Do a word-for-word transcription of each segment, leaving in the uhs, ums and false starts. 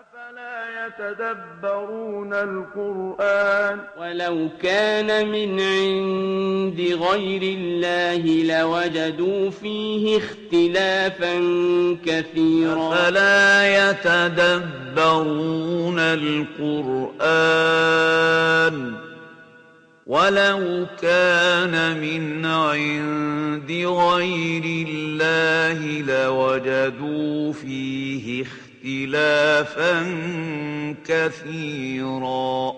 أفلا يتدبرون القرآن ولو كان من عند غير الله لوجدوا فيه اختلافا كثيرا أفلا يتدبرون القرآن ولو كان من عند غير الله لوجدوا فيه اختلافا اختلافا كثيرا.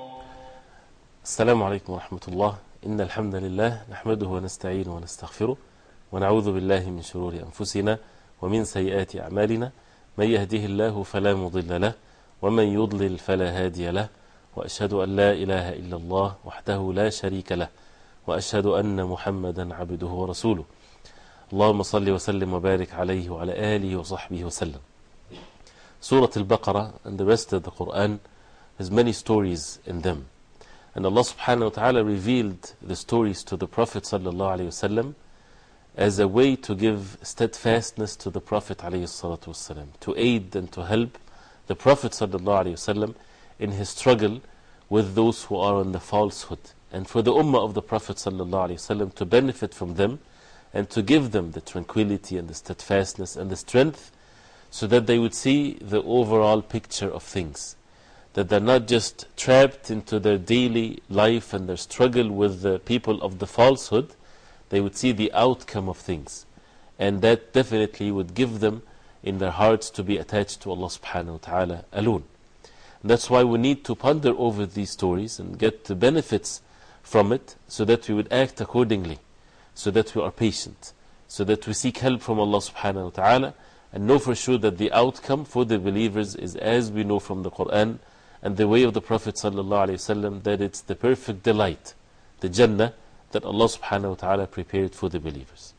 السلام عليكم ورحمة الله. إن الحمد لله نحمده ونستعينه ونستغفره ونعوذ بالله من شرور أنفسنا ومن سيئات أعمالنا، من يهده الله فلا مضل له ومن يضلل فلا هادي له، وأشهد أن لا إله إلا الله وحده لا شريك له، وأشهد أن محمدا عبده ورسوله. اللهم صل وسلم وبارك عليه وعلى آله وصحبه وسلم. Surah Al-Baqarah and the rest of the Quran has many stories in them. And Allah subhanahu wa ta'ala revealed the stories to the Prophet sallallahu alayhi wa sallam as a way to give steadfastness to the Prophet alayhi salatu wasalam, to aid and to help the Prophet sallallahu alayhi wa sallam in his struggle with those who are on the falsehood, and for the ummah of the Prophet sallallahu alayhi wa sallam to benefit from them and to give them the tranquility and the steadfastness and the strength, so that they would see the overall picture of things, that they're not just trapped into their daily life and their struggle with the people of the falsehood. They would see the outcome of things, and that definitely would give them in their hearts to be attached to Allah subhanahu wa ta'ala alone. And that's why we need to ponder over these stories and get the benefits from it, so that we would act accordingly, so that we are patient, so that we seek help from Allah subhanahu wa ta'ala, and know for sure that the outcome for the believers is, as we know from the Quran and the way of the Prophet sallallahu alaihi wasallam, that it's the perfect delight, the Jannah that Allah subhanahu wa ta'ala prepared for the believers.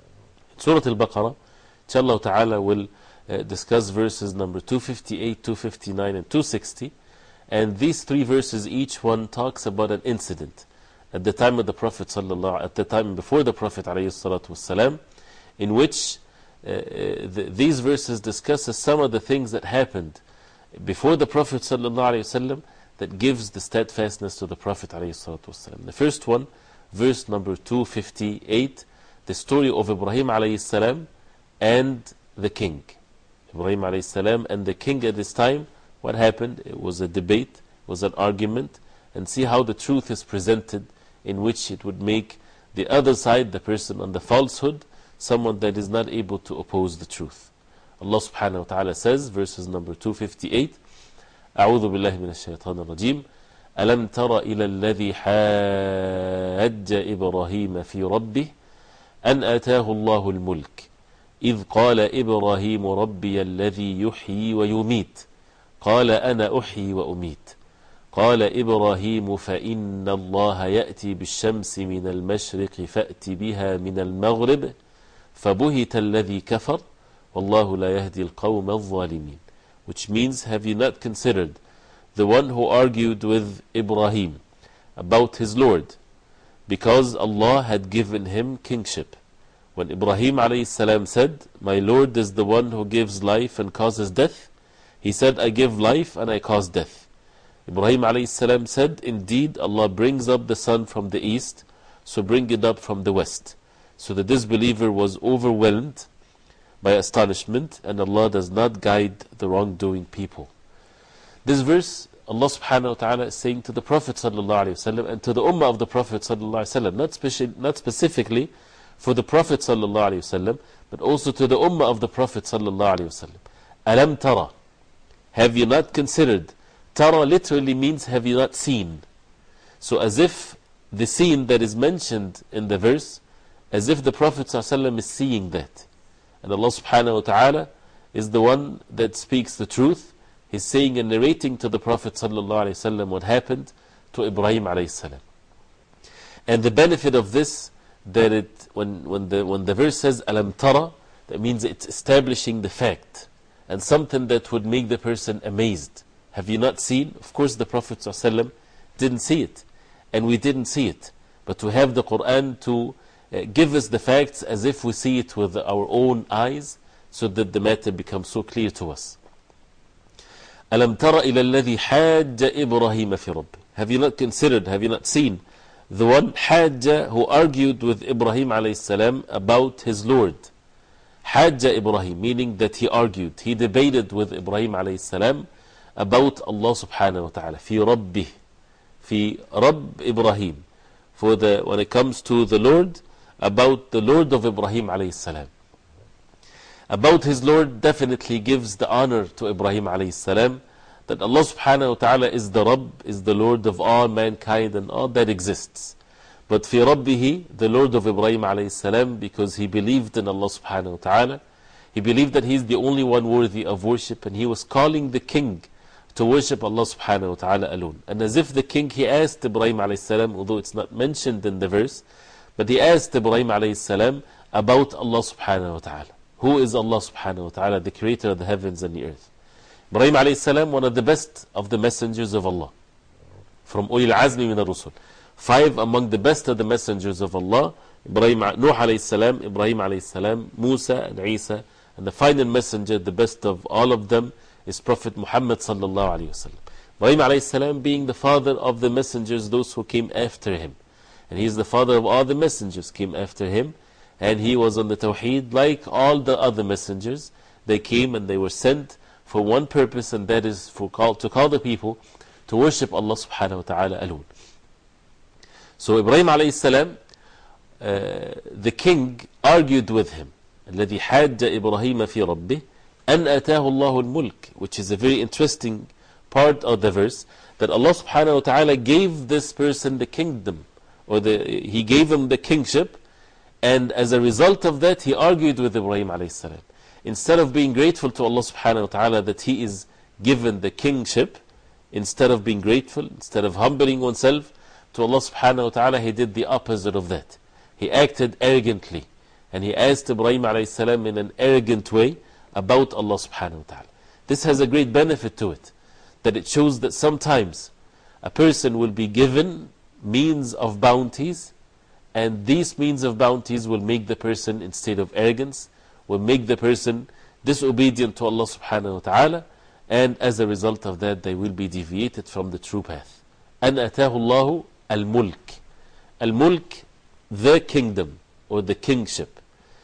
In Surah Al-Baqarah, inshallah ta'ala will uh, discuss verses number two fifty-eight, two fifty-nine and two sixty, and these three verses, each one talks about an incident at the time of the Prophet sallallahu, at the time before the Prophet alayhi salatu wasalam, in which Uh, the, these verses discuss some of the things that happened before the Prophet ﷺ that gives the steadfastness to the Prophet ﷺ. The first one, verse number two fifty-eight, the story of Ibrahim ﷺ and the king. Ibrahim ﷺ and the king at this time, what happened? It was a debate, it was an argument, and see how the truth is presented, in which it would make the other side, the person on the falsehood, someone that is not able to oppose the truth. Allah subhanahu wa ta'ala says, verses number two fifty-eight, أعوذ بالله من الشيطان الرجيم ألم تر إلى الذي حاج إبراهيم في ربه أن آتاه الله الملك إذ قال إبراهيم ربي الذي يحيي ويميت قال أنا أحيي وأميت قال إبراهيم فإن الله يأتي بالشمس من المشرق فأت بها من المغرب فَبُهِتَ الَّذِي كَفَرْ وَاللَّهُ لَا يَهْدِي الْقَوْمَ الظَّالِمِينَ. Which means, have you not considered the one who argued with Ibrahim about his Lord, because Allah had given him kingship? When Ibrahim alayhi salam said, my Lord is the one who gives life and causes death, he said, I give life and I cause death. Ibrahim alayhi salam said, indeed Allah brings up the sun from the east, so bring it up from the west. So the disbeliever was overwhelmed by astonishment, and Allah does not guide the wrongdoing people. This verse, Allah subhanahu wa ta'ala is saying to the Prophet sallallahu alayhi wa sallam and to the ummah of the Prophet sallallahu alayhi wa sallam, not, speci not specifically for the Prophet sallallahu alayhi wa sallam, but also to the ummah of the Prophet sallallahu alayhi wa sallam. Alam tara, have you not considered? Tara literally means have you not seen. So as if the scene that is mentioned in the verse, as if the Prophet ﷺ is seeing that. And Allah subhanahu wa ta'ala is the one that speaks the truth. He's saying and narrating to the Prophet ﷺ what happened to Ibrahim alayhi salam. And the benefit of this, that it, when, when, the, when the verse says Alam tara, that means it's establishing the fact, and something that would make the person amazed. Have you not seen? Of course the Prophet ﷺ didn't see it, and we didn't see it. But to have the Quran to Uh, give us the facts as if we see it with our own eyes, so that the matter becomes so clear to us. أَلَمْ تَرَ إِلَى الَّذِي حَاجَّ إِبْرَاهِيمَ فِي رَبِّهِ. Have you not considered, have you not seen the one Hajjah who argued with Ibrahim alayhi salam about his Lord? Hajjah Ibrahim, meaning that he argued, he debated with Ibrahim alayhi salam about Allah subhanahu wa ta'ala. Fi Rabbih, fi Rabb Ibrahim. For the, when it comes to the Lord, about the Lord of Ibrahim alayhi salam. About his Lord definitely gives the honor to Ibrahim alayhi salam, that Allah subhanahu wa ta'ala is the Rabb, is the Lord of all mankind and all that exists. But fi Rabbihi, the Lord of Ibrahim alayhi salam, because he believed in Allah subhanahu wa ta'ala, he believed that he is the only one worthy of worship, and he was calling the king to worship Allah subhanahu wa ta'ala alone. And as if the king, he asked Ibrahim alayhi salam, although it's not mentioned in the verse, but he asked Ibrahim alayhi salam about Allah subhanahu wa ta'ala. Who is Allah subhanahu wa ta'ala, the creator of the heavens and the earth? Ibrahim alayhi salam, one of the best of the messengers of Allah, from Ulil Azmi min al-Rusul. Five among the best of the messengers of Allah: Ibrahim, Nuh alayhi salam, Ibrahim alayhi salam, Musa and Isa, and the final messenger, the best of all of them, is Prophet Muhammad sallallahu alayhi wa sallam. Ibrahim alayhi salam being the father of the messengers, those who came after him. And he is the father of all the messengers came after him. And he was on the Tawheed like all the other messengers. They came and they were sent for one purpose, and that is for call, to call the people to worship Allah subhanahu wa ta'ala alone. So Ibrahim alayhi salam, uh, the king argued with him. الذي حاج إبراهيم في ربه أن أتاه الله الملك, which is a very interesting part of the verse, that Allah subhanahu wa ta'ala gave this person the kingdom, or the, he gave him the kingship, and as a result of that he argued with Ibrahim alayhi salam. Instead of being grateful to Allah subhanahu wa ta'ala that he is given the kingship, instead of being grateful, instead of humbling oneself to Allah subhanahu wa ta'ala, he did the opposite of that. He acted arrogantly, and he asked Ibrahim alayhi salam in an arrogant way about Allah subhanahu wa ta'ala. This has a great benefit to it, that it shows that sometimes a person will be given means of bounties, and these means of bounties will make the person, in state of arrogance, will make the person disobedient to Allah subhanahu wa ta'ala, and as a result of that they will be deviated from the true path. أَنْ أَتَاهُ اللَّهُ الْمُلْكِ. Al-Mulk, the kingdom or the kingship.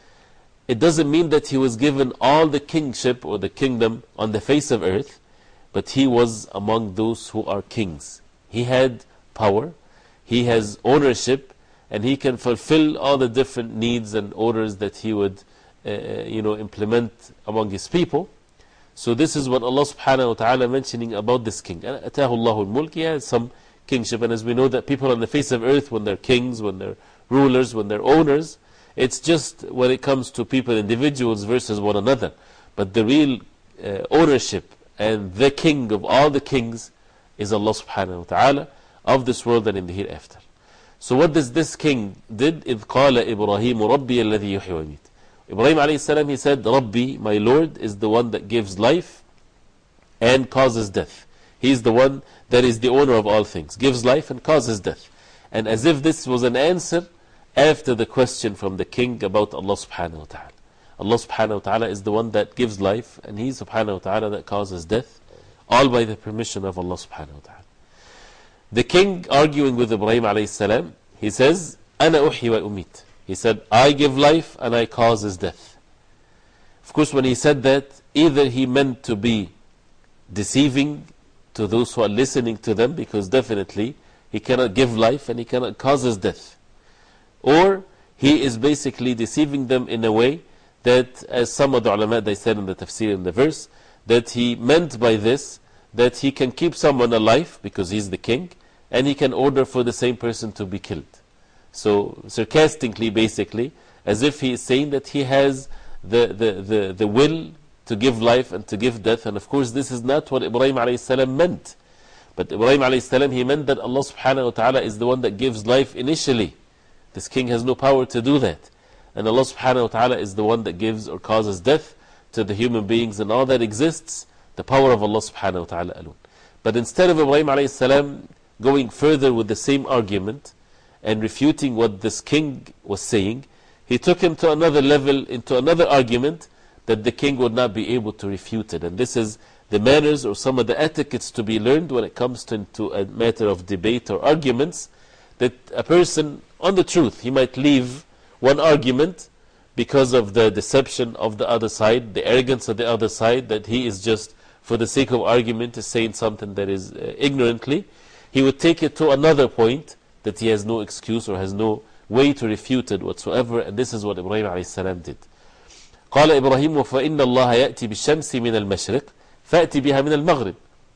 It doesn't mean that he was given all the kingship or the kingdom on the face of earth, but he was among those who are kings. He had power, he has ownership, and he can fulfill all the different needs and orders that he would uh, you know, implement among his people. So this is what Allah subhanahu wa ta'ala mentioning about this king. أَتَاهُ اللَّهُ الْمُلْكِ. He has some kingship, and as we know that people on the face of earth, when they're kings, when they're rulers, when they're owners, it's just when it comes to people, individuals versus one another. But the real uh, ownership and the king of all the kings is Allah subhanahu wa ta'ala, of this world and in the hereafter. So what does this king did? إِذْ قَالَ إِبْرَاهِيمُ رَبِّيَ الَّذِي يُحْيِي وَيُمِيتُ. Ibrahim alayhi salam, he said, Rabbi, my Lord, is the one that gives life and causes death. He is the one that is the owner of all things, gives life and causes death. And as if this was an answer after the question from the king about Allah subhanahu wa ta'ala. Allah subhanahu wa ta'ala is the one that gives life, and He subhanahu wa ta'ala that causes death, all by the permission of Allah subhanahu wa ta'ala. The king arguing with Ibrahim alayhi salam, he says, أَنَا أُحْيِي وَأُمِيتُ. He said, I give life and I cause his death. Of course, when he said that, either he meant to be deceiving to those who are listening to them, because definitely he cannot give life and he cannot cause his death. Or he is basically deceiving them in a way that, as some of the ulama, they said in the tafsir in the verse, that he meant by this that he can keep someone alive because he's the king, and he can order for the same person to be killed. So, sarcastically, basically, as if he is saying that he has the, the, the, the will to give life and to give death. And of course, this is not what Ibrahim alayhi salam meant. But Ibrahim alayhi salam, he meant that Allah subhanahu wa ta'ala is the one that gives life initially. This king has no power to do that. And Allah subhanahu wa ta'ala is the one that gives or causes death to the human beings, and all that exists, the power of Allah subhanahu wa ta'ala alone. But instead of Ibrahim alayhi salam going further with the same argument and refuting what this king was saying, he took him to another level, into another argument that the king would not be able to refute it. And this is the manners or some of the etiquettes to be learned when it comes to, to a matter of debate or arguments, that a person on the truth, he might leave one argument because of the deception of the other side, the arrogance of the other side, that he is just, for the sake of argument, is saying something that is uh, ignorantly. He would take it to another point that he has no excuse or has no way to refute it whatsoever, and this is what Ibrahim alayhi salam did. قال إبراهيم فإن الله يأتي بالشمس من المشرق فأتي بها من المغرب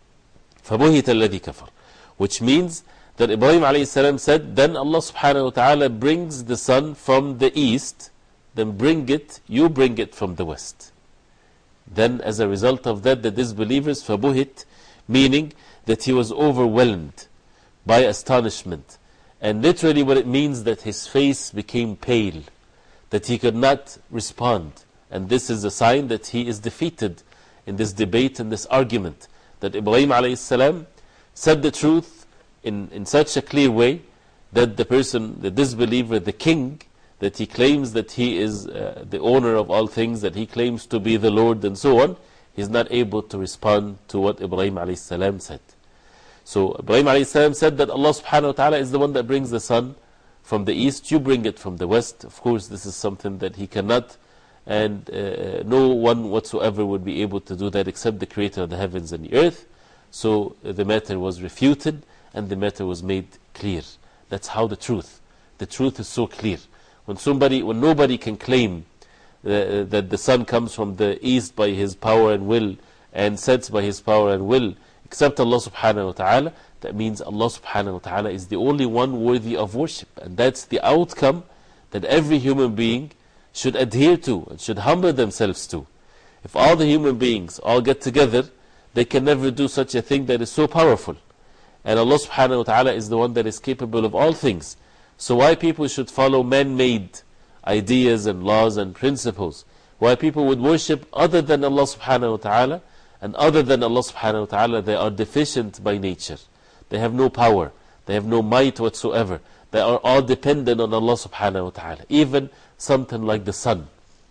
فبهت الذي كفر, which means that Ibrahim alayhi salam said, then Allah subhanahu wa ta'ala brings the sun from the east, then bring it, you bring it from the west. Then as a result of that, the disbelievers, فبهت, meaning that he was overwhelmed by astonishment. And literally what it means, that his face became pale, that he could not respond. And this is a sign that he is defeated in this debate and this argument. That Ibrahim alayhi salam said the truth in, in such a clear way that the person, the disbeliever, the king, that he claims that he is uh, the owner of all things, that he claims to be the Lord and so on, he is not able to respond to what Ibrahim alayhi salam said. So Ibrahim alayhi salam said that Allah subhanahu wa ta'ala is the one that brings the sun from the east, you bring it from the west. Of course, this is something that he cannot, and uh, no one whatsoever would be able to do that except the creator of the heavens and the earth. So uh, the matter was refuted and the matter was made clear. That's how the truth, the truth is so clear. When somebody, when nobody can claim uh, that the sun comes from the east by his power and will and sets by his power and will, except Allah subhanahu wa ta'ala, that means Allah subhanahu wa ta'ala is the only one worthy of worship. And that's the outcome that every human being should adhere to and should humble themselves to. If all the human beings all get together, they can never do such a thing that is so powerful. And Allah subhanahu wa ta'ala is the one that is capable of all things. So why people should follow man-made ideas and laws and principles? Why people would worship other than Allah subhanahu wa ta'ala, and other than Allah subhanahu wa ta'ala, they are deficient by nature. They have no power, they have no might whatsoever. They are all dependent on Allah subhanahu wa ta'ala. Even something like the sun,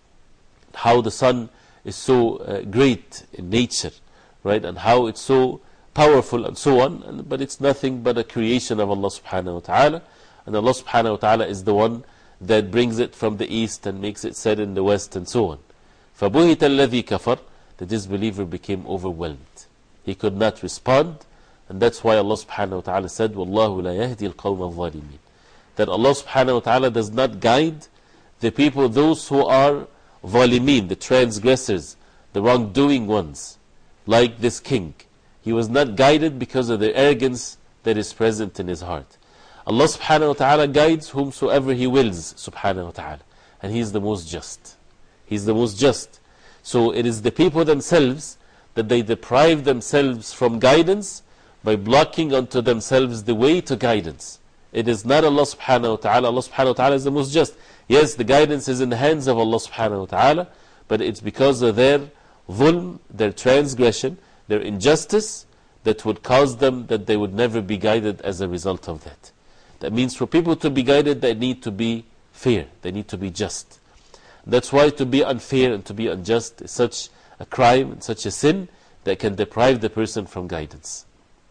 how the sun is so uh, great in nature, right? And how it's so powerful and so on, but it's nothing but a creation of Allah subhanahu wa ta'ala. And Allah subhanahu wa ta'ala is the one that brings it from the east and makes it set in the west and so on. فَبُهِتَ الَّذِي كَفَرْ, the disbeliever became overwhelmed. He could not respond, and that's why Allah subhanahu wa ta'ala said, وَاللَّهُ لَا يَهْدِي الْقَوْمَ الظَّالِمِينَ, that Allah subhanahu wa ta'ala does not guide the people, those who are ظالمين, the transgressors, the wrongdoing ones, like this king. He was not guided because of the arrogance that is present in his heart. Allah subhanahu wa ta'ala guides whomsoever He wills, subhanahu wa ta'ala. And He is the most just. He is the most just. So it is the people themselves that they deprive themselves from guidance by blocking unto themselves the way to guidance. It is not Allah subhanahu wa ta'ala. Allah subhanahu wa ta'ala is the most just. Yes, the guidance is in the hands of Allah subhanahu wa ta'ala, but it's because of their dhulm, their transgression, their injustice, that would cause them that they would never be guided as a result of that. That means for people to be guided, they need to be fair, they need to be just. That's why to be unfair and to be unjust is such a crime and such a sin that can deprive the person from guidance.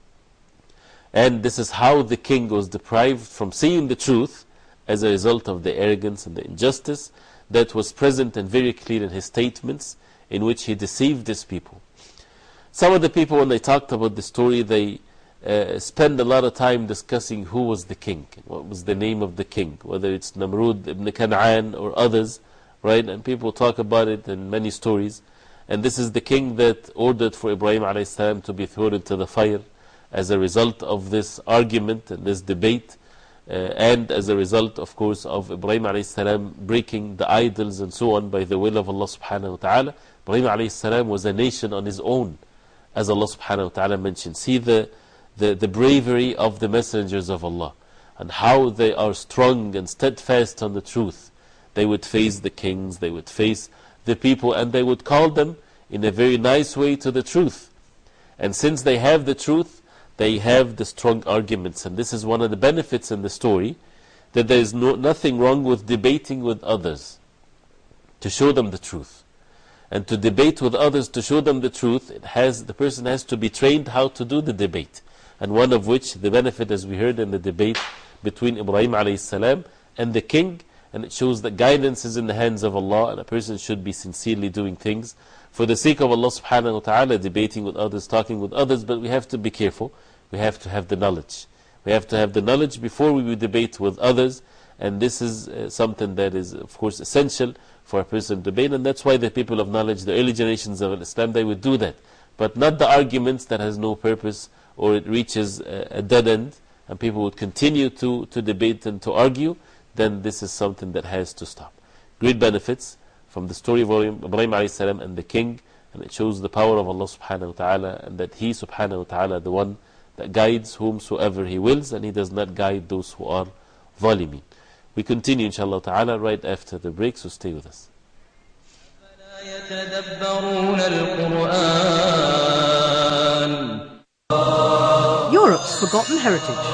And this is how the king was deprived from seeing the truth as a result of the arrogance and the injustice that was present and very clear in his statements, in which he deceived his people. Some of the people, when they talked about the story, they uh, spend a lot of time discussing who was the king, what was the name of the king, whether it's Namrud ibn Kan'an or others, right? And people talk about it in many stories. And this is the king that ordered for Ibrahim alayhi salam to be thrown into the fire as a result of this argument and this debate, uh, and as a result, of course, of Ibrahim alayhi salam breaking the idols and so on by the will of Allah subhanahu wa ta'ala. Ibrahim alayhi salam was a nation on his own, as Allah subhanahu wa ta'ala mentioned. See the, the, the bravery of the messengers of Allah, and how they are strong and steadfast on the truth. They would face the kings, they would face the people, and they would call them in a very nice way to the truth. And since they have the truth, they have the strong arguments. And this is one of the benefits in the story, that there is no, nothing wrong with debating with others to show them the truth. And to debate with others to show them the truth, it has, the person has to be trained how to do the debate. And one of which, the benefit, as we heard in the debate between Ibrahim alayhi salam and the king, and it shows that guidance is in the hands of Allah, and a person should be sincerely doing things for the sake of Allah subhanahu wa ta'ala, debating with others, talking with others, but we have to be careful. We have to have the knowledge. We have to have the knowledge before we will debate with others, and this is uh, something that is, of course, essential for a person to debate, and that's why the people of knowledge, the early generations of Islam, they would do that. But not the arguments that has no purpose, or it reaches a, a dead end, and people would continue to, to debate and to argue, then this is something that has to stop. Great benefits from the story of Ibrahim alayhi salam and the king, and it shows the power of Allah subhanahu wa ta'ala, and that He subhanahu wa ta'ala, the one that guides whomsoever He wills, and He does not guide those who are zalimin. We continue inshallah ta'ala right after the break, so stay with us. Europe's forgotten heritage.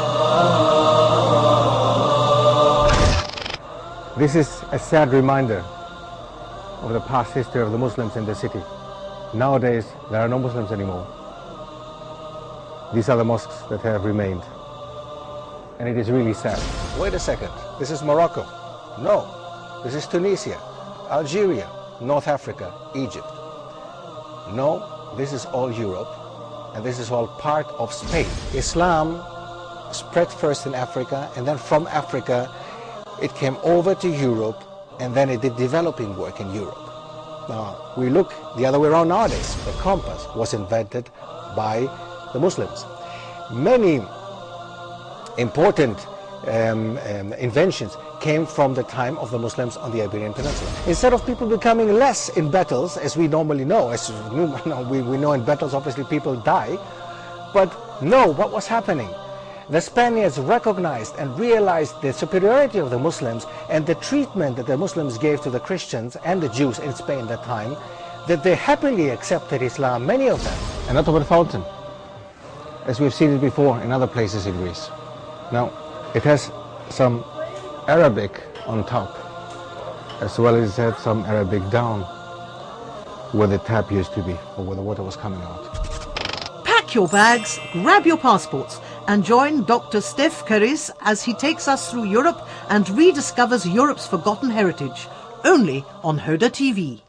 This is a sad reminder of the past history of the Muslims in the city. Nowadays, there are no Muslims anymore. These are the mosques that have remained. And it is really sad. Wait a second, this is Morocco. No, this is Tunisia, Algeria, North Africa, Egypt. No, this is all Europe, and this is all part of Spain. Islam spread first in Africa, and then from Africa it came over to Europe, and then it did developing work in Europe. Now, we look the other way around nowadays. The compass was invented by the Muslims. Many important um, um, inventions came from the time of the Muslims on the Iberian Peninsula. Instead of people becoming less in battles, as we normally know, as we, we know in battles obviously people die, but no, what was happening? The Spaniards recognized and realized the superiority of the Muslims and the treatment that the Muslims gave to the Christians and the Jews in Spain at that time, that they happily accepted Islam, many of them. And not over the fountain, as we've seen it before in other places in Greece. Now, it has some Arabic on top, as well as it had some Arabic down, where the tap used to be, or where the water was coming out. Pack your bags, grab your passports, and join Doctor Steph Karis as he takes us through Europe and rediscovers Europe's forgotten heritage, only on Huda T V.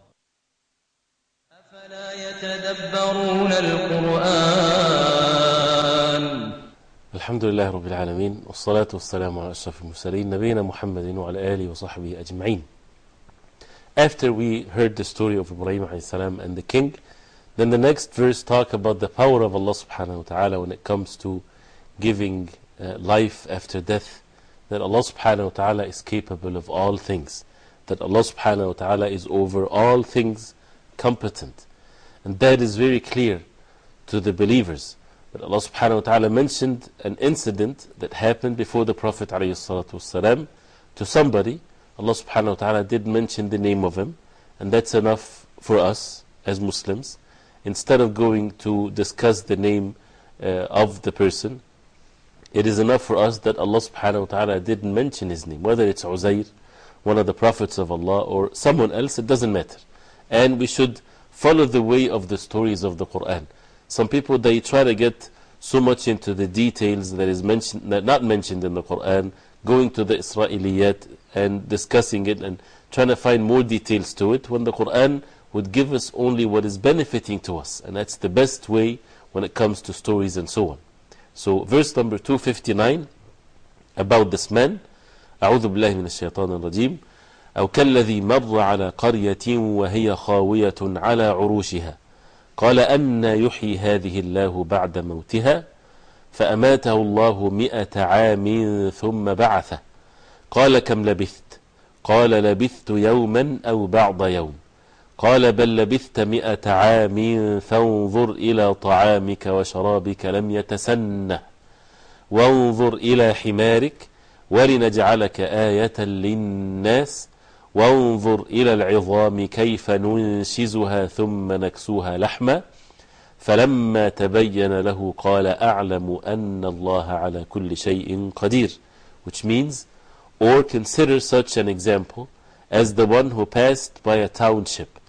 Alhamdulillah Rabbil Alameen, wassalatu wassalamu ala ashrafil mursaleen, nabiyina Muhammadin wa ala alihi wa sahbihi ajma'in. After we heard the story of Ibrahim alayhi salam and the king, then the next verse talk about the power of Allah subhanahu wa ta'ala when it comes to giving uh, life after death, that Allah subhanahu wa ta'ala is capable of all things, that Allah subhanahu wa ta'ala is over all things competent. And that is very clear to the believers. But Allah subhanahu wa ta'ala mentioned an incident that happened before the Prophet alayhi salatu wasalam to somebody. Allah subhanahu wa ta'ala did mention the name of him, and that's enough for us as Muslims. Instead of going to discuss the name uh, of the person, it is enough for us that Allah subhanahu wa ta'ala didn't mention his name. Whether it's Uzair, one of the prophets of Allah, or someone else, it doesn't matter. And we should follow the way of the stories of the Quran. Some people, they try to get so much into the details that is mentioned, that not mentioned in the Quran, going to the Israeliyat and discussing it and trying to find more details to it, when the Quran would give us only what is benefiting to us. And that's the best way when it comes to stories and so on. So verse number two fifty-nine about this man, أعوذ بالله من الشيطان الرجيم أو كالذي مر على قرية وهي خاوية على عروشها قال أن يحيي هذه الله بعد موتها فأماته الله مئة عام ثم بعثه قال كم لبثت قال لبثت يوما أو بعض يوم قال بل لبثت مئة عام فانظر إلى طعامك وشرابك لم يتسنه وانظر إلى حمارك ولنجعلك آية للناس وانظر إلى العظام كيف ننشزها ثم نكسوها لحما فلما تبين له قال أعلم أن الله على كل شيء قدير, which means, or consider such an example as the one who passed by a township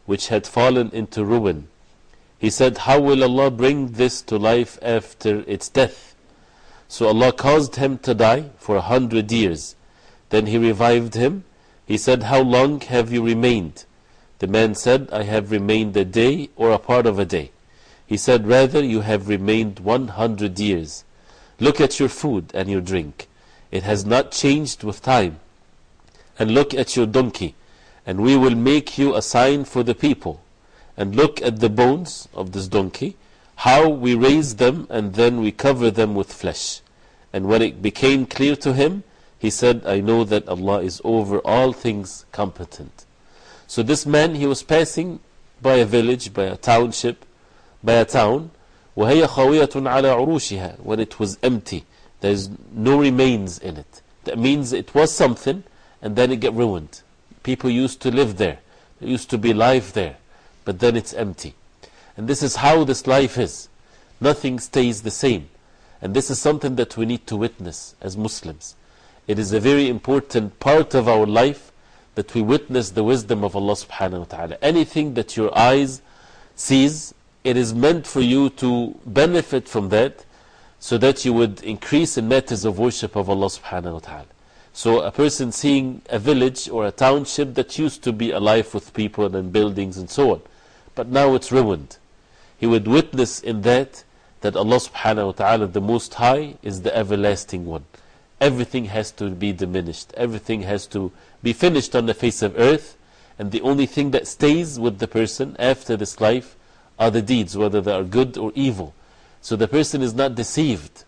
which had fallen into ruin. He said, how will Allah bring this to life after its death? So Allah caused him to die for a hundred years. Then He revived him. He said, how long have you remained? The man said, I have remained a day or a part of a day. He said, rather you have remained one hundred years. Look at your food and your drink. It has not changed with time. And look at your donkey, and we will make you a sign for the people. And look at the bones of this donkey, how we raise them and then we cover them with flesh. And when it became clear to him, he said, I know that Allah is over all things competent. So this man, he was passing by a village, by a township, by a town, وَهَيَ خَوِيَةٌ عَلَى عُرُوشِهَا, when it was empty, there is no remains in it. That means it was something, and then it got ruined. People used to live there, there used to be life there, but then it's empty. And this is how this life is. Nothing stays the same. And this is something that we need to witness as Muslims. It is a very important part of our life that we witness the wisdom of Allah subhanahu wa ta'ala. Anything that your eyes sees, it is meant for you to benefit from that, so that you would increase in matters of worship of Allah subhanahu wa ta'ala. So a person seeing a village or a township that used to be alive with people and buildings and so on, but now it's ruined, he would witness in that that Allah subhanahu wa ta'ala, the Most High, is the everlasting one. Everything has to be diminished. Everything has to be finished on the face of earth. And the only thing that stays with the person after this life are the deeds, whether they are good or evil. So the person is not deceived.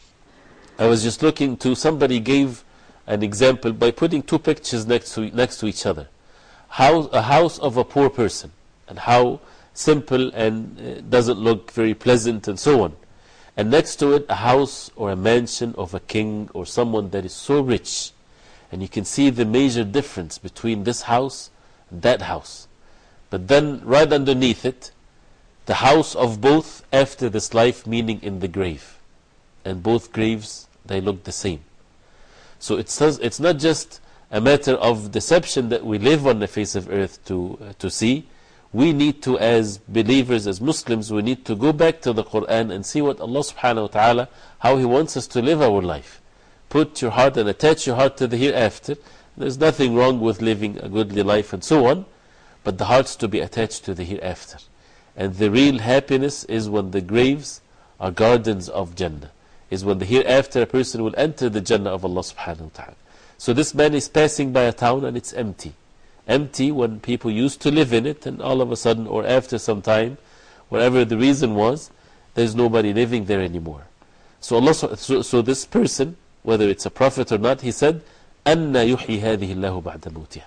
I was just looking to, somebody gave an example by putting two pictures next to, next to each other. How, a house of a poor person, and how simple and uh, doesn't look very pleasant and so on. And next to it, a house or a mansion of a king or someone that is so rich. And you can see the major difference between this house and that house. But then right underneath it, the house of both after this life, meaning in the grave. And both graves, they look the same. So it says, it's not just a matter of deception that we live on the face of earth to, uh, to see. We need to, as believers, as Muslims, we need to go back to the Quran and see what Allah subhanahu wa ta'ala, how He wants us to live our life. Put your heart and attach your heart to the hereafter. There's nothing wrong with living a goodly life and so on, but the heart's to be attached to the hereafter. And the real happiness is when the graves are gardens of Jannah, is when the hereafter a person will enter the Jannah of Allah subhanahu wa ta'ala. So this man is passing by a town and it's empty. Empty when people used to live in it, and all of a sudden, or after some time, whatever the reason was, there's nobody living there anymore. So Allah, so, so this person, whether it's a prophet or not, he said, أَنَّ يُحْيِي هَذِهِ اللَّهُ بَعْدَ مَوْتِهَا,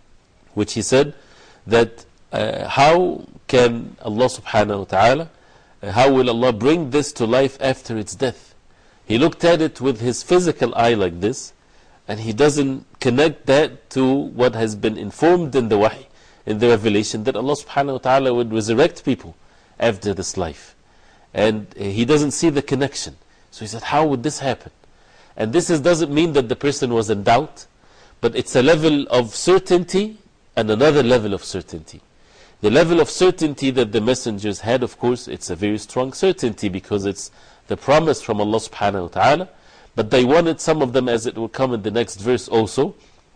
which he said that uh, how can Allah subhanahu wa ta'ala, uh, how will Allah bring this to life after its death? He looked at it with his physical eye like this, and he doesn't connect that to what has been informed in the wahy, in the revelation, that Allah subhanahu wa ta'ala would resurrect people after this life. And he doesn't see the connection. So he said, how would this happen? And this is, doesn't mean that the person was in doubt, but it's a level of certainty and another level of certainty. The level of certainty that the messengers had, of course, it's a very strong certainty because it's the promise from Allah subhanahu wa ta'ala. But they wanted, some of them, as it will come in the next verse also,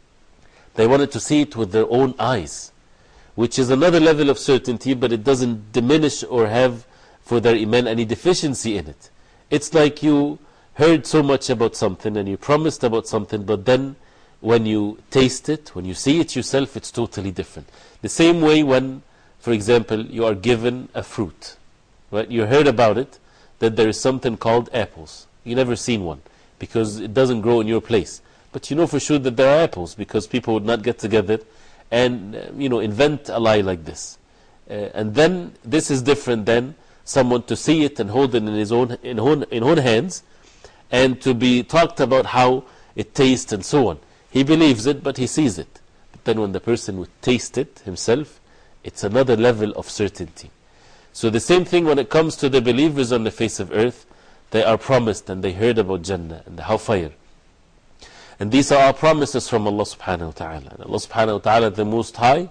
they wanted to see it with their own eyes, which is another level of certainty, but it doesn't diminish or have for their iman any deficiency in it. It's like you heard so much about something and you promised about something, but then when you taste it, when you see it yourself, it's totally different. The same way when, for example, you are given a fruit, right? You heard about it, that there is something called apples. You've never seen one, because it doesn't grow in your place. But you know for sure that there are apples, because people would not get together and uh, you know, invent a lie like this. Uh, and then this is different than someone to see it and hold it in his own, in own, in own hands, and to be talked about how it tastes and so on. He believes it, but he sees it. But then when the person would taste it himself, it's another level of certainty. So the same thing when it comes to the believers on the face of earth. They are promised and they heard about Jannah and the hellfire. And these are our promises from Allah subhanahu wa ta'ala. And Allah subhanahu wa ta'ala, the Most High,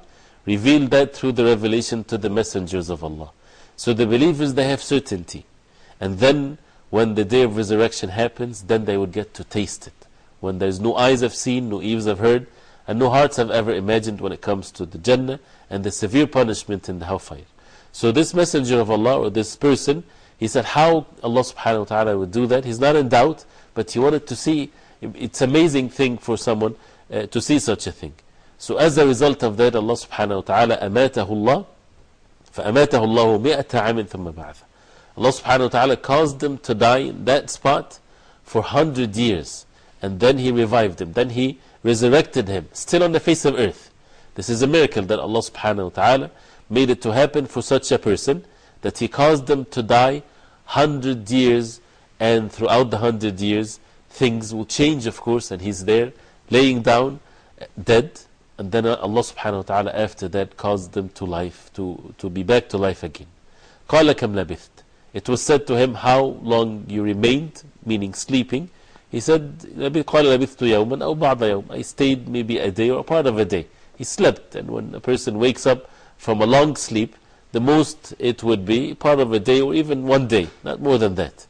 revealed that through the revelation to the messengers of Allah. So the believers, they have certainty. And then when the day of resurrection happens, then they would get to taste it. When there's no eyes have seen, no ears have heard, and no hearts have ever imagined when it comes to the Jannah and the severe punishment in the hellfire. So this messenger of Allah, or this person, he said how Allah subhanahu wa ta'ala would do that. He's not in doubt, but he wanted to see. It's an amazing thing for someone uh, to see such a thing. So as a result of that, Allah subhanahu wa ta'ala أماته الله فأماته الله مئة عام ثم بعث. Allah subhanahu wa ta'ala caused them to die in that spot for hundred years. And then He revived him. Then He resurrected him, still on the face of earth. This is a miracle that Allah subhanahu wa ta'ala made it to happen for such a person, that He caused them to die hundred years, and throughout the hundred years things will change, of course, and He's there laying down dead, and then Allah subhanahu wa ta'ala after that caused them to life, to, to be back to life again. قَالَ كَمْ لَبِثْتَ. It was said to him, how long you remained, meaning sleeping. He said, قَالَ لَبِثْتُ يَوْمًا أَوْ بَعْضَ يَوْمٍ. I stayed maybe a day or a part of a day. He slept, and when a person wakes up from a long sleep, the most it would be part of a day or even one day, not more than that.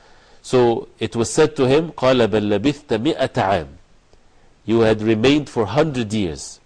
So it was said to him, قَالَ بَلْ لَبِثْتَ مِئَةَ عَامٍ. You had remained for hundred years.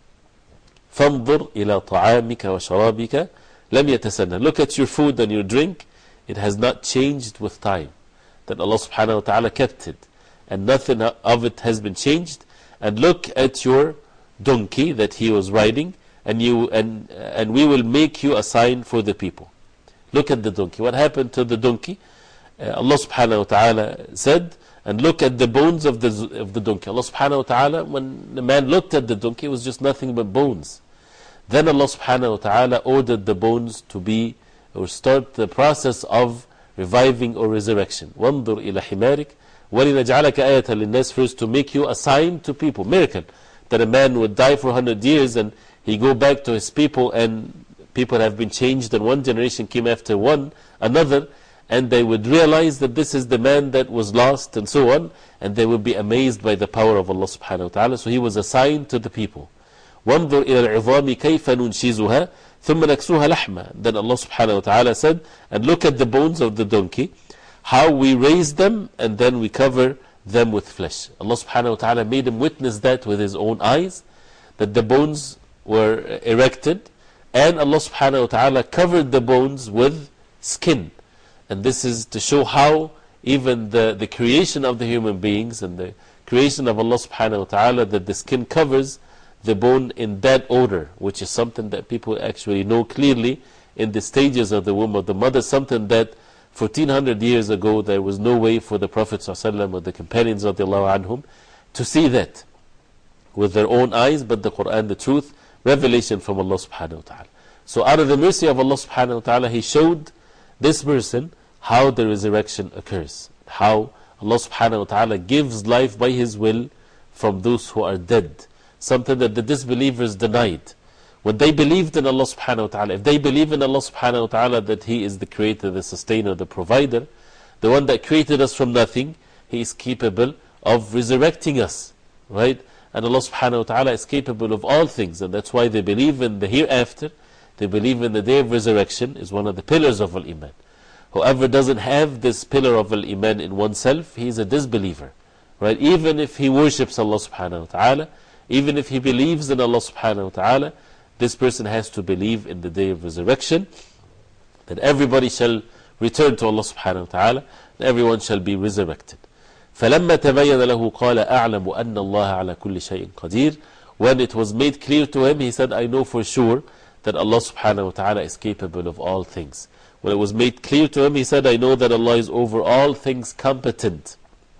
فَانظُرْ إِلَى طَعَامِكَ وَشَرَابِكَ لَمْ يَتَسَنَّ. Look at your food and your drink. It has not changed with time. That Allah subhanahu wa ta'ala kept it, and nothing of it has been changed. And look at your donkey that he was riding, and, you, and, and we will make you a sign for the people. Look at the donkey. What happened to the donkey? Uh, Allah subhanahu wa ta'ala said, and look at the bones of the, of the donkey. Allah subhanahu wa ta'ala, when the man looked at the donkey, it was just nothing but bones. Then Allah subhanahu wa ta'ala ordered the bones to be, or start the process of reviving or resurrection. وَانظُرْ إِلَى حِمَارِكَ وَلِنَجْعَلَكَ آيَةً لِلنَّاسِ. First, to make you a sign to people. Miracle. That a man would die for a hundred years and he go back to his people, and people have been changed, and one generation came after one another, and they would realize that this is the man that was lost, and so on, and they would be amazed by the power of Allah subhanahu wa ta'ala. So he was a sign to the people. وَانظُرْ إِلَى الْعِظَامِ كَيْفَ نُنْشِزُهَا ثُمَّ نَكْسُوهَا لَحْمًا. Then Allah subhanahu wa ta'ala said, and look at the bones of the donkey, how we raise them and then we cover them with flesh. Allah subhanahu wa ta'ala made him witness that with his own eyes, that the bones were erected, and Allah subhanahu wa ta'ala covered the bones with skin. And this is to show how even the, the creation of the human beings and the creation of Allah subhanahu wa ta'ala, that the skin covers the bone in that order, which is something that people actually know clearly in the stages of the womb of the mother, something that fourteen hundred years ago there was no way for the Prophet ﷺ or the companions radiallahu anhum to see that with their own eyes, but the Quran, the truth, revelation from Allah subhanahu wa ta'ala. So out of the mercy of Allah subhanahu wa ta'ala, He showed this person how the resurrection occurs, how Allah subhanahu wa ta'ala gives life by His will from those who are dead, something that the disbelievers denied. When they believed in Allah subhanahu wa ta'ala, if they believe in Allah subhanahu wa ta'ala that He is the creator, the sustainer, the provider, the one that created us from nothing, He is capable of resurrecting us, right? And Allah subhanahu wa ta'ala is capable of all things, and that's why they believe in the hereafter. They believe in the day of resurrection is one of the pillars of Al-Iman. Whoever doesn't have this pillar of Al-Iman in oneself, he is a disbeliever, right? Even if he worships Allah subhanahu wa ta'ala, even if he believes in Allah subhanahu wa ta'ala, this person has to believe in the day of resurrection, that everybody shall return to Allah subhanahu wa ta'ala, and everyone shall be resurrected. فَلَمَّا تَبَيَّنَ لَهُ قَالَ أَعْلَمُ أَنَّ اللَّهَ عَلَى كُلِّ شَيْءٍ قَدِيرٌ. When it was made clear to him, he said, I know for sure that Allah subhanahu wa ta'ala is capable of all things. When it was made clear to him, he said, I know that Allah is over all things competent.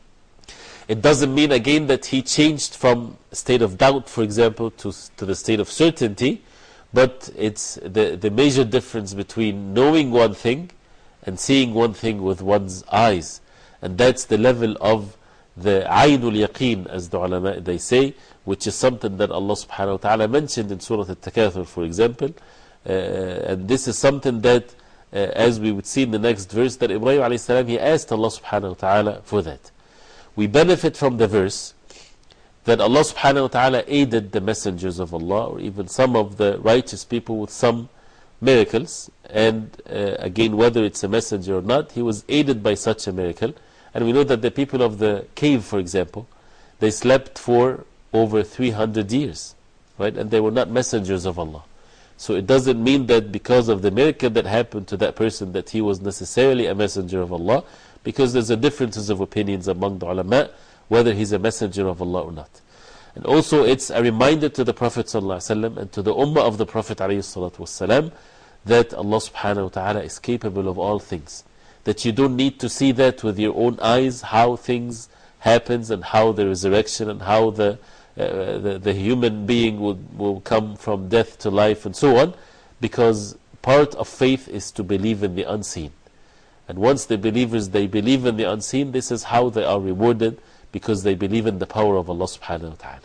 It doesn't mean again that he changed from a state of doubt, for example, to, to the state of certainty, but it's the, the major difference between knowing one thing and seeing one thing with one's eyes. And that's the level of the Aynul Yaqeen, as the ulama they say, which is something that Allah subhanahu wa ta'ala mentioned in Surah Al-Takathur, for example. Uh, and this is something that, uh, as we would see in the next verse, that Ibrahim alayhi salam, he asked Allah subhanahu wa ta'ala for that. We benefit from the verse that Allah subhanahu wa ta'ala aided the messengers of Allah, or even some of the righteous people, with some miracles. And uh, again, whether it's a messenger or not, he was aided by such a miracle. And we know that the people of the cave, for example, they slept for over three hundred years, right? And they were not messengers of Allah. So it doesn't mean that because of the miracle that happened to that person that he was necessarily a messenger of Allah, because there's a differences of opinions among the ulama whether he's a messenger of Allah or not. And also it's a reminder to the Prophet ﷺ and to the ummah of the Prophet ﷺ that Allah subhanahu wa ta'ala is capable of all things. That you don't need to see that with your own eyes, how things happens and how the resurrection and how the, uh, the, the human being will, will come from death to life and so on, because part of faith is to believe in the unseen. And once the believers, they believe in the unseen, this is how they are rewarded, because they believe in the power of Allah subhanahu wa ta'ala.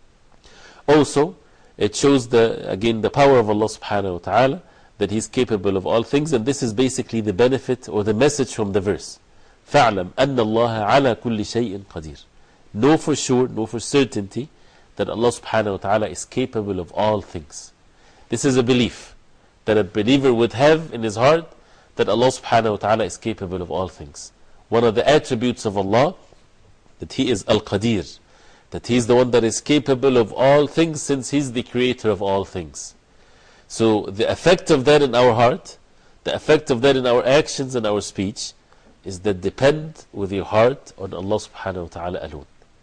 Also, it shows the, again, the power of Allah subhanahu wa ta'ala, that He's capable of all things, and this is basically the benefit or the message from the verse. فَاعْلَمْ أَنَّ اللَّهَ عَلَى كُلِّ شَيْءٍ قَدِيرٍ. Know for sure, know for certainty, that Allah subhanahu wa ta'ala is capable of all things. This is a belief that a believer would have in his heart, that Allah subhanahu wa ta'ala is capable of all things. One of the attributes of Allah, that He is Al-Qadir, that He is the one that is capable of all things, since He is the creator of all things. So the effect of that in our heart, the effect of that in our actions and our speech, is that depend with your heart on Allah subhanahu wa ta'ala alone.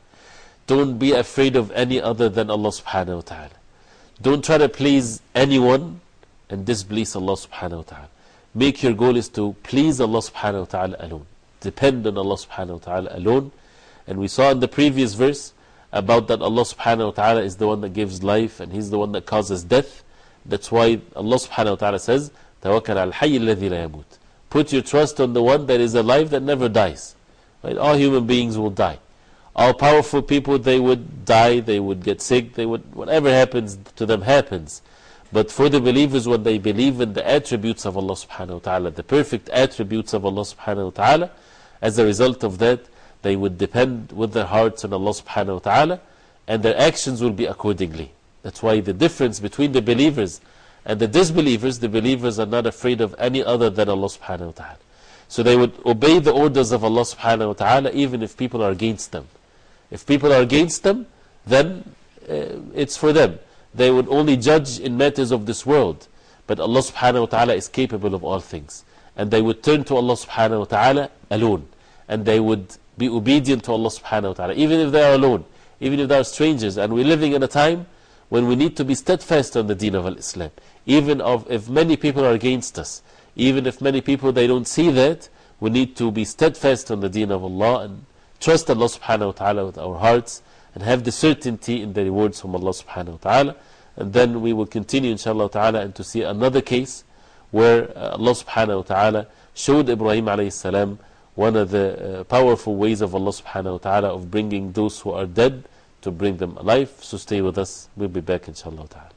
Don't be afraid of any other than Allah subhanahu wa ta'ala. Don't try to please anyone and displease Allah subhanahu wa ta'ala. Make your goal is to please Allah subhanahu wa ta'ala alone. Depend on Allah subhanahu wa ta'ala alone. And we saw in the previous verse about that Allah subhanahu wa ta'ala is the one that gives life and He's the one that causes death. That's why Allah subhanahu wa ta'ala says, Tawakkal al hayy alladhi la yamut. Put your trust on the one that is alive that never dies. Right? All human beings will die. All powerful people, they would die, they would get sick, they would, whatever happens to them happens. But for the believers, when they believe in the attributes of Allah subhanahu wa ta'ala, the perfect attributes of Allah subhanahu wa ta'ala, as a result of that, they would depend with their hearts on Allah subhanahu wa ta'ala, and their actions will be accordingly. That's why the difference between the believers and the disbelievers, the believers are not afraid of any other than Allah subhanahu wa ta'ala. So they would obey the orders of Allah subhanahu wa ta'ala even if people are against them. If people are against them, then uh, it's for them. They would only judge in matters of this world. But Allah subhanahu wa ta'ala is capable of all things. And they would turn to Allah subhanahu wa ta'ala alone. And they would be obedient to Allah subhanahu wa ta'ala, even if they are alone, even if they are strangers. And we're living in a time when we need to be steadfast on the deen of Islam. Even of, if many people are against us, even if many people they don't see that, we need to be steadfast on the deen of Allah and trust Allah subhanahu wa ta'ala with our hearts and have the certainty in the rewards from Allah subhanahu wa ta'ala. And then we will continue inshallah ta'ala and to see another case where uh, Allah subhanahu wa ta'ala showed Ibrahim alayhi salam one of the uh, powerful ways of Allah subhanahu wa ta'ala of bringing those who are dead to bring them alive. So stay with us, we'll be back inshallah ta'ala.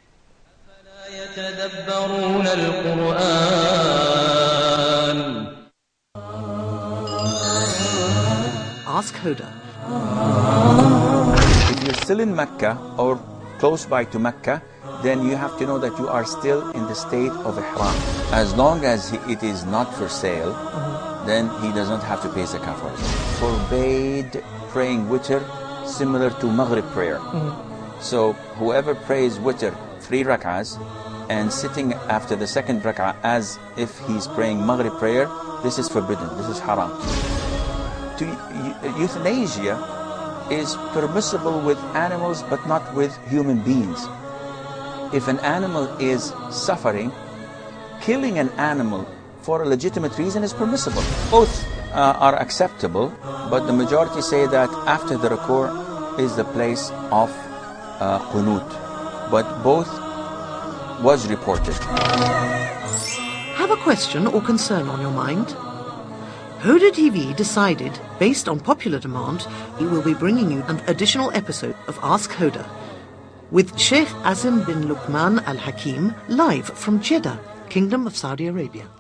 يتدبرون القرآن. Ask Hoda. If you're still in Mecca or close by to Mecca, then you have to know that you are still in the state of ihram. As long as it is not for sale, mm-hmm. then he does not have to pay zakah for it. Forbade praying witr similar to Maghrib prayer. Mm-hmm. So whoever prays witr three rak'ahs and sitting after the second rak'ah as if he's praying Maghrib prayer, this is forbidden, this is haram. To, euthanasia is permissible with animals but not with human beings. If an animal is suffering, killing an animal for a legitimate reason is permissible. Both uh, are acceptable, but the majority say that after the ruku' is the place of uh, qunut. But both was reported. Have a question or concern on your mind? Hoda T V decided, based on popular demand, he will be bringing you an additional episode of Ask Hoda with Sheikh Azim bin Luqman Al Hakim live from Jeddah, Kingdom of Saudi Arabia.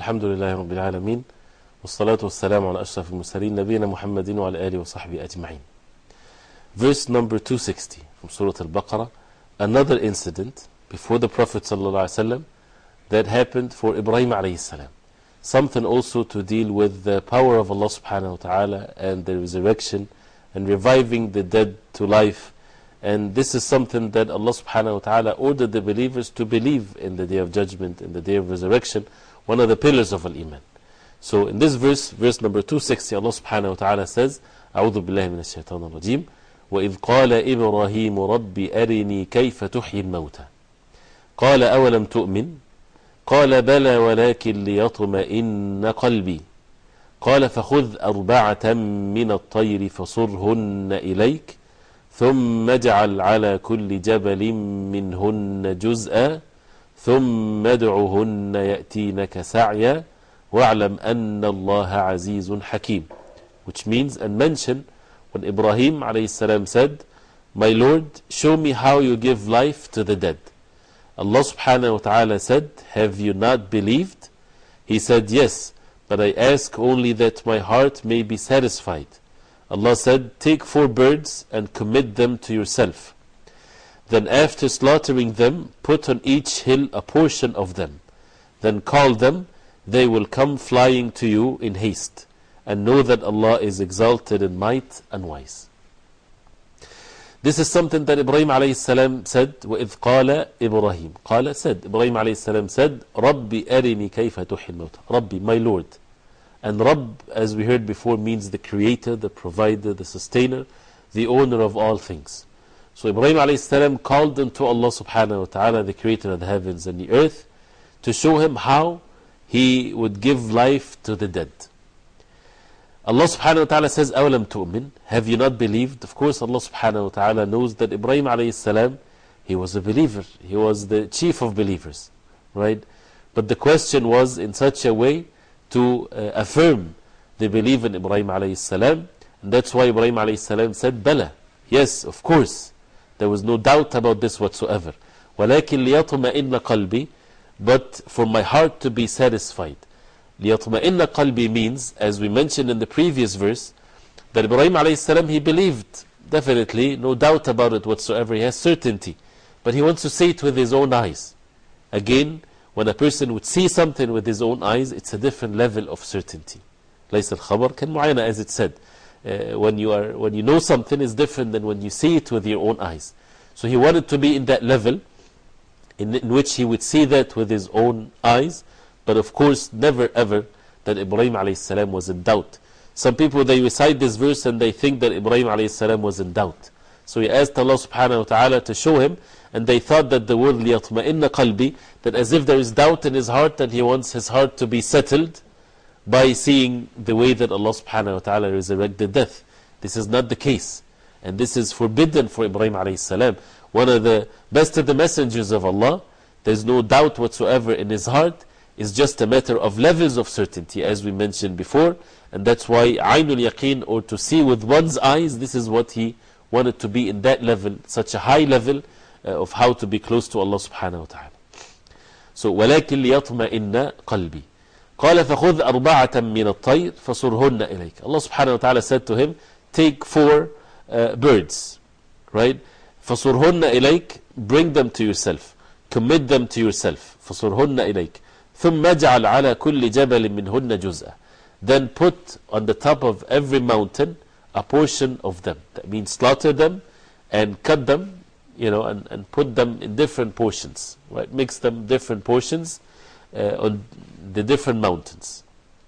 الحمد لله رب العالمين والصلاة والسلام على أشرف المرسلين نبينا محمد وعلى آله وصحبه أجمعين. Verse number two sixty from Surah Al-Baqarah, another incident before the Prophet ﷺ that happened for Ibrahim alayhi salam. Something also to deal with the power of Allah subhanahu wa ta'ala and the resurrection and reviving the dead to life. And this is something that Allah subhanahu wa ta'ala ordered the believers to believe in the day of judgment, in the day of resurrection, one of the pillars of Al-Iman. So in this verse, verse number two sixty, Allah subhanahu wa ta'ala says, أعوذ بالله من الشيطان الرجيم وإذ قال إبراهيم رب أرني كيف تحيي الموتى قال أولم تؤمن قال بلى ولكن ليطمئن قلبي قال فخذ أربعة من الطير فصرهن إليك ثم اجعل على كل جبل منهن جزءا ثم ادعهن يأتينك سعيا واعلم أن الله عزيز حكيم. Which means, and mention when Ibrahim alayhi salam said, my Lord, show me how you give life to the dead. Allah subhanahu wa ta'ala said, have you not believed? He said, yes, but I ask only that my heart may be satisfied. Allah said, take four birds and commit them to yourself. Then after slaughtering them, put on each hill a portion of them. Then call them, they will come flying to you in haste. And know that Allah is exalted in might and wise. This is something that Ibrahim alayhi salam said, وَإِذْ قَالَ Ibrahim. قال said, Ibrahim alayhi salam said, رَبِّ أَرِنِي كَيْفَ تُحْيِي الْمَوْتَى. Rabbi, my Lord. And Rabb, as we heard before, means the creator, the provider, the sustainer, the owner of all things. So Ibrahim alayhi salam called unto Allah subhanahu wa ta'ala, the creator of the heavens and the earth, to show him how he would give life to the dead. Allah subhanahu wa ta'ala says, أَوْلَمْ تُؤْمِنْ. Have you not believed? Of course, Allah subhanahu wa ta'ala knows that Ibrahim alayhi salam, he was a believer. He was the chief of believers. Right? But the question was in such a way to uh, affirm the belief in Ibrahim alayhi salam. And that's why Ibrahim alayhi salam said, Bala. Yes, of course. There was no doubt about this whatsoever. وَلَكِنْ لِيَطْمَئِنَّ قَلْبِي. But for my heart to be satisfied. لِيَطْمَئِنَّ قَلْبِي means, as we mentioned in the previous verse, that Ibrahim alayhi salam, he believed, definitely, no doubt about it whatsoever, he has certainty. But he wants to see it with his own eyes. Again, when a person would see something with his own eyes, it's a different level of certainty. لَيْسَ الْخَبَرْ كَالْمُعَيْنَةِ, as it said. Uh, when, you are, when you know something, is different than when you see it with your own eyes. So he wanted to be in that level, in, in which he would see that with his own eyes. But of course, never ever that Ibrahim alayhi salam was in doubt. Some people, they recite this verse and they think that Ibrahim alayhi salam was in doubt. So he asked Allah subhanahu wa ta'ala to show him, and they thought that the word لِيَطْمَئِنَّ قَلْبِي, that as if there is doubt in his heart, that he wants his heart to be settled by seeing the way that Allah subhanahu wa ta'ala resurrected death. This is not the case. And this is forbidden for Ibrahim alayhi salam. One of the best of the messengers of Allah, there's no doubt whatsoever in his heart. Is just a matter of levels of certainty, as we mentioned before. And that's why Aynul Yaqeen, or to see with one's eyes, this is what he wanted to be in that level, such a high level uh, of how to be close to Allah subhanahu wa ta'ala. So, وَلَكِنْ لِيَطْمَئِنَّ قَلْبِي قَالَ فَخُذْ أَرْبَعَةً مِّنَ الطَّيْرِ فَصُرْهُنَّ إِلَيْكَ. Allah subhanahu wa ta'ala said to him, take four uh, birds, right? فَصُرْهُنَّ إِلَيْكَ, bring them to yourself, commit them to yourself. فَصُرْهُنَّ إِلَيْكَ ثم اجعل على كل جبل منهن جزءا. Then put on the top of every mountain a portion of them. That means slaughter them and cut them, you know, and, and put them in different portions. Right? Mix them different portions uh, on the different mountains.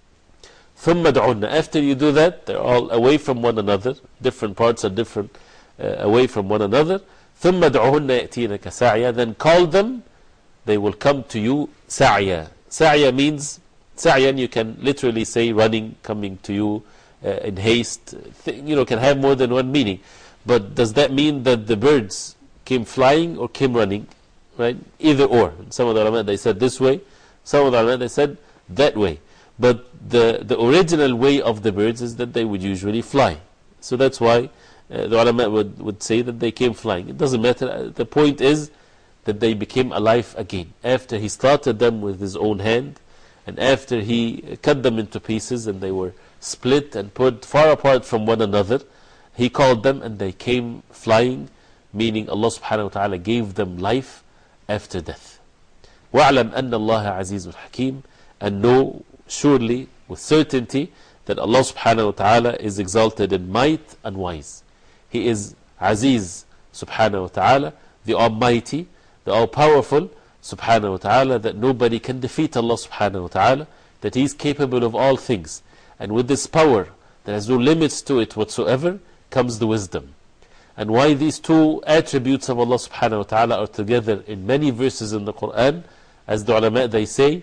ثم ادعهن. After you do that, they're all away from one another. Different parts are different, uh, away from one another. ثم ادعهن يأتينك سعيا. Then call them, they will come to you سعيا. Sa'ya means, sa'yan you can literally say running, coming to you uh, in haste. Th you know, can have more than one meaning. But does that mean that the birds came flying or came running? Right? Either or. Some of the ulama, they said this way. Some of the ulama, they said that way. But the, the original way of the birds is that they would usually fly. So that's why uh, the ulama would, would say that they came flying. It doesn't matter. The point is that they became alive again. After he started them with his own hand, and after He cut them into pieces and they were split and put far apart from one another, He called them and they came flying, meaning Allah subhanahu wa ta'ala gave them life after death. وَاعْلَمْ أَنَّ اللَّهَ عَزِيزٌ حَكِيمٌ, and know surely with certainty that Allah subhanahu wa ta'ala is exalted in might and wise. He is Aziz subhanahu wa ta'ala, the Almighty, the All-Powerful subhanahu wa ta'ala, that nobody can defeat Allah subhanahu wa ta'ala, that He is capable of all things. And with this power that has no limits to it whatsoever comes the wisdom. And why these two attributes of Allah subhanahu wa ta'ala are together in many verses in the Quran, as the ulama they say,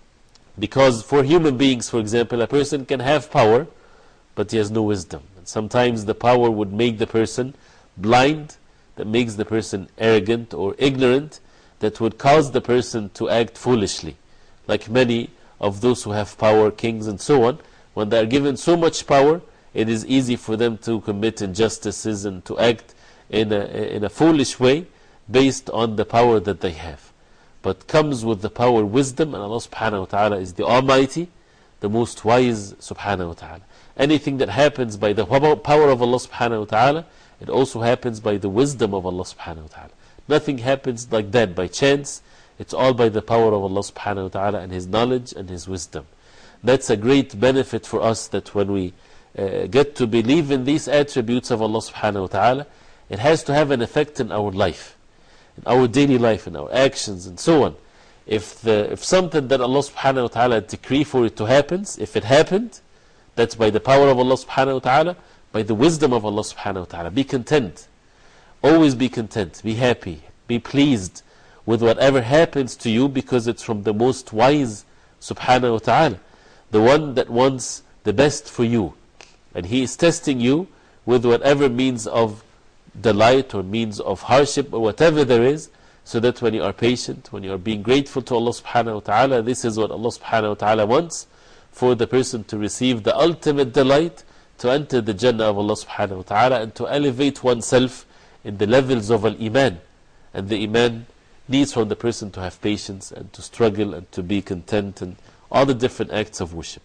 because for human beings, for example, a person can have power, but he has no wisdom. And sometimes the power would make the person blind, that makes the person arrogant or ignorant, that would cause the person to act foolishly. Like many of those who have power, kings and so on, when they are given so much power, it is easy for them to commit injustices and to act in a, in a foolish way based on the power that they have. But comes with the power wisdom, and Allah subhanahu wa ta'ala is the Almighty, the most wise subhanahu wa ta'ala. Anything that happens by the power of Allah subhanahu wa ta'ala, it also happens by the wisdom of Allah subhanahu wa ta'ala. Nothing happens like that by chance. It's all by the power of Allah subhanahu wa ta'ala and His knowledge and His wisdom. That's a great benefit for us, that when we uh, get to believe in these attributes of Allah subhanahu wa ta'ala, it has to have an effect in our life, in our daily life, in our actions and so on. If, the, if something that Allah subhanahu wa ta'ala decree for it to happen, if it happened, that's by the power of Allah subhanahu wa ta'ala, by the wisdom of Allah subhanahu wa ta'ala. Be content. Always be content. Be happy. Be pleased with whatever happens to you, because it's from the most wise subhanahu wa ta'ala, the one that wants the best for you. And He is testing you with whatever means of delight or means of hardship or whatever there is, so that when you are patient, when you are being grateful to Allah subhanahu wa ta'ala, this is what Allah subhanahu wa ta'ala wants, for the person to receive the ultimate delight, to enter the Jannah of Allah subhanahu wa ta'ala, and to elevate oneself in the levels of Al-Iman. And the Iman needs from the person to have patience and to struggle and to be content and all the different acts of worship.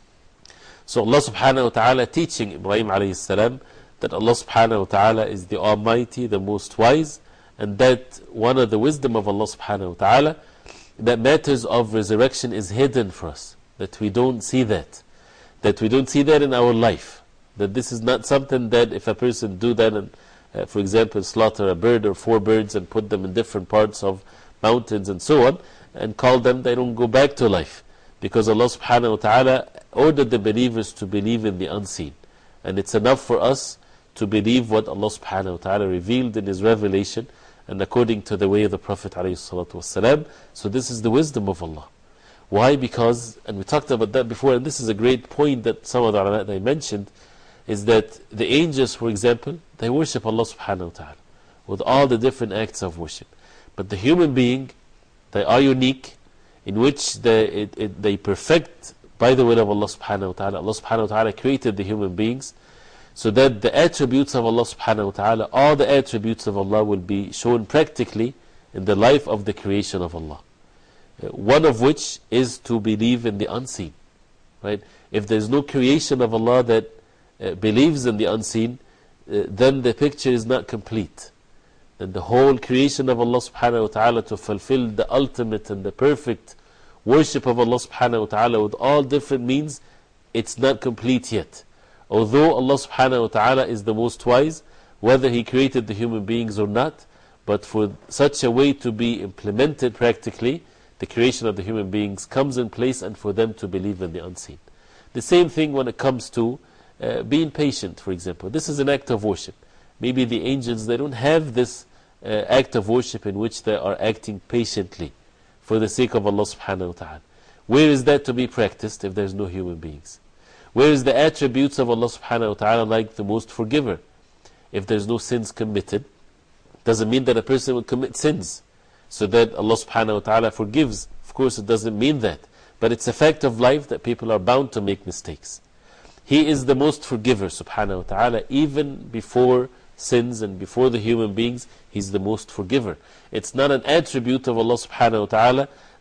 So Allah subhanahu wa ta'ala teaching Ibrahim alayhi salam that Allah subhanahu wa ta'ala is the Almighty, the most wise, and that one of the wisdom of Allah subhanahu wa ta'ala, that matters of resurrection is hidden for us, that we don't see that, that we don't see that in our life, that this is not something that if a person do that and uh, for example slaughter a bird or four birds and put them in different parts of mountains and so on and call them, they don't go back to life, because Allah subhanahu wa ta'ala ordered the believers to believe in the unseen. And it's enough for us to believe what Allah subhanahu wa ta'ala revealed in His revelation and according to the way of the Prophet alayhi salatu wasalam. So this is the wisdom of Allah. Why? Because, and we talked about that before, and this is a great point that some of the ulama they mentioned, is that the angels, for example, they worship Allah subhanahu wa ta'ala with all the different acts of worship. But the human being, they are unique, in which they, it, it, they perfect by the will of Allah subhanahu wa ta'ala. Allah subhanahu wa ta'ala created the human beings so that the attributes of Allah subhanahu wa ta'ala, all the attributes of Allah will be shown practically in the life of the creation of Allah. Uh, one of which is to believe in the unseen. Right? If there is no creation of Allah that uh, believes in the unseen, uh, then the picture is not complete. Then the whole creation of Allah subhanahu wa ta'ala to fulfill the ultimate and the perfect worship of Allah subhanahu wa ta'ala with all different means, it's not complete yet. Although Allah subhanahu wa ta'ala is the most wise, whether He created the human beings or not, but for such a way to be implemented practically, the creation of the human beings comes in place, and for them to believe in the unseen. The same thing when it comes to uh, being patient, for example. This is an act of worship. Maybe the angels, they don't have this uh, act of worship in which they are acting patiently for the sake of Allah subhanahu wa ta'ala. Where is that to be practiced if there's no human beings? Where is the attributes of Allah subhanahu wa ta'ala, like the most forgiver? If there's no sins committed, doesn't mean that a person will commit sins so that Allah subhanahu wa ta'ala forgives. Of course it doesn't mean that, but it's a fact of life that people are bound to make mistakes. He is the most forgiver subhanahu wa ta'ala. Even before sins and before the human beings, He's the most forgiver. It's not an attribute of Allah subhanahu wa ta'ala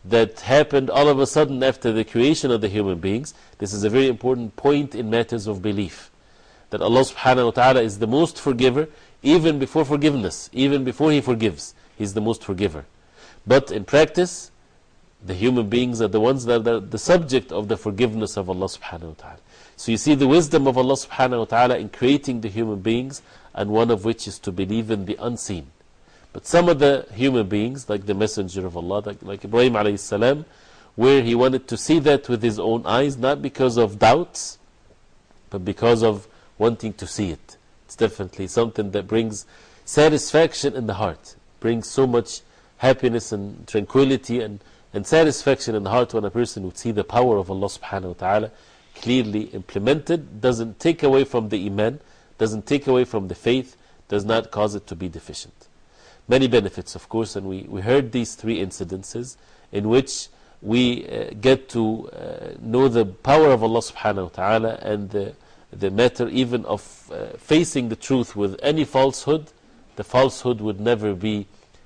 that happened all of a sudden after the creation of the human beings. This is a very important point in matters of belief, that Allah subhanahu wa ta'ala is the most forgiver even before forgiveness, even before He forgives. He's the most forgiver. But in practice, the human beings are the ones that are the subject of the forgiveness of Allah subhanahu wa ta'ala. So you see the wisdom of Allah subhanahu wa ta'ala in creating the human beings, and one of which is to believe in the unseen. But some of the human beings, like the Messenger of Allah, like, like Ibrahim alayhi salam, where he wanted to see that with his own eyes, not because of doubts, but because of wanting to see it. It's definitely something that brings satisfaction in the heart, brings so much happiness and tranquility and, and satisfaction in the heart when a person would see the power of Allah subhanahu wa ta'ala clearly implemented. Doesn't take away from the iman, doesn't take away from the faith, does not cause it to be deficient. Many benefits, of course, and we, we heard these three incidences in which we uh, get to uh, know the power of Allah subhanahu wa ta'ala, and the, the matter even of uh, facing the truth with any falsehood. The falsehood would never be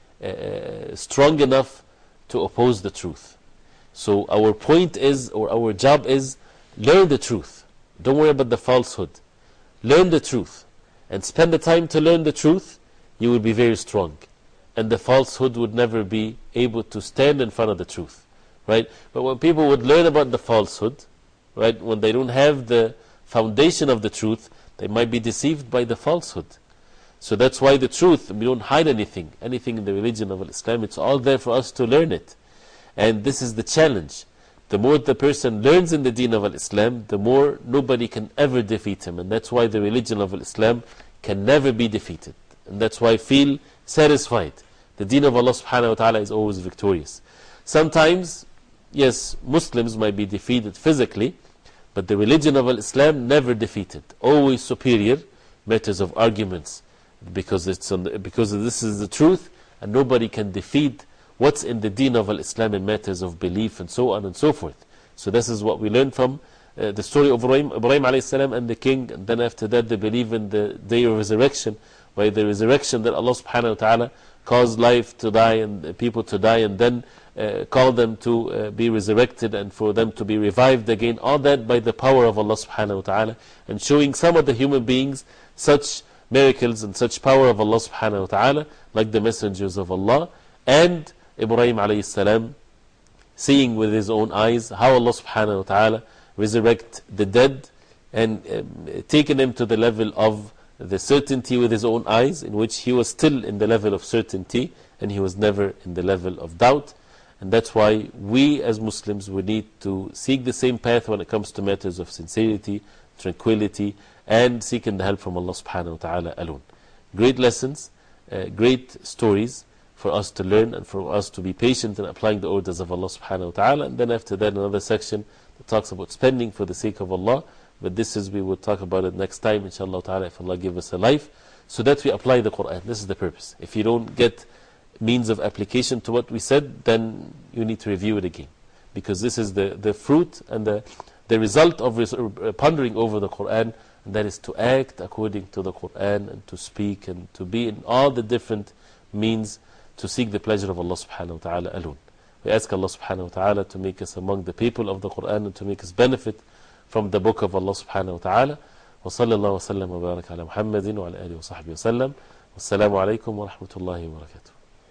uh, strong enough to oppose the truth. So our point is, or our job is, learn the truth. Don't worry about the falsehood. Learn the truth and spend the time to learn the truth. You will be very strong, and the falsehood would never be able to stand in front of the truth, right? But when people would learn about the falsehood, right, when they don't have the foundation of the truth, they might be deceived by the falsehood. So that's why the truth, we don't hide anything, anything in the religion of Islam. It's all there for us to learn it, and this is the challenge. The more the person learns in the deen of Islam, the more nobody can ever defeat him, and that's why the religion of Islam can never be defeated. And that's why I feel satisfied. The deen of Allah subhanahu wa ta'ala is always victorious. Sometimes, yes, Muslims might be defeated physically, but the religion of Islam never defeated. Always superior, matters of arguments, because, it's on the, because this is the truth, and nobody can defeat what's in the deen of Islam in matters of belief and so on and so forth. So this is what we learn from uh, the story of Ibrahim, Ibrahim alayhi salam and the king, and then after that they believe in the day of resurrection, by the resurrection that Allah subhanahu wa ta'ala caused life to die and people to die, and then uh, called them to uh, be resurrected and for them to be revived again. All that by the power of Allah subhanahu wa ta'ala, and showing some of the human beings such miracles and such power of Allah subhanahu wa ta'ala, like the messengers of Allah, and Ibrahim alayhi salam seeing with his own eyes how Allah subhanahu wa ta'ala resurrect the dead, and um, taking him to the level of the certainty with his own eyes, in which he was still in the level of certainty and he was never in the level of doubt. And that's why we as Muslims, we need to seek the same path when it comes to matters of sincerity, tranquility, and seeking the help from Allah subhanahu wa ta'ala alone. Great lessons, uh, great stories for us to learn, and for us to be patient in applying the orders of Allah subhanahu wa ta'ala. And then after that, another section that talks about spending for the sake of Allah. But this is, we will talk about it next time, inshallah ta'ala, if Allah give us a life, so that we apply the Quran. This is the purpose. If you don't get means of application to what we said, then you need to review it again. Because this is the, the fruit and the, the result of pondering over the Quran, and that is to act according to the Quran, and to speak, and to be in all the different means to seek the pleasure of Allah subhanahu wa ta'ala alone. We ask Allah subhanahu wa ta'ala to make us among the people of the Quran, and to make us benefit from the book of Allah subhanahu wa ta'ala. Wa sallallahu wa sallam wa barak ala Muhammadin wa ala alihi wa sahbihi wa sallam. Wassalamu alaikum wa rahmatullahi wa barakatuh.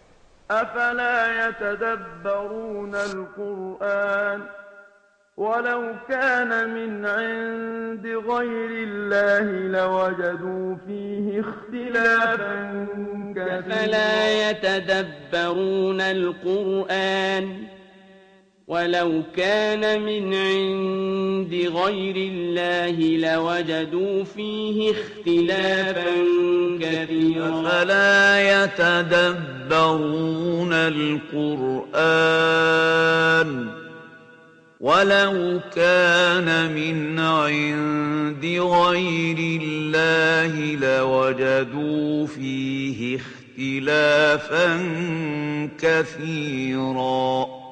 أفلا يتدبرون القرآن ولو كان من عند غير الله لوجدوا فيه اختلافا كثيرا أفلا يتدبرون القرآن ولو كان من عند غير الله لوجدوا فيه اختلافا كثيرا أفلا يتدبرون القرآن ولو كان من عند غير الله لوجدوا فيه اختلافا كثيرا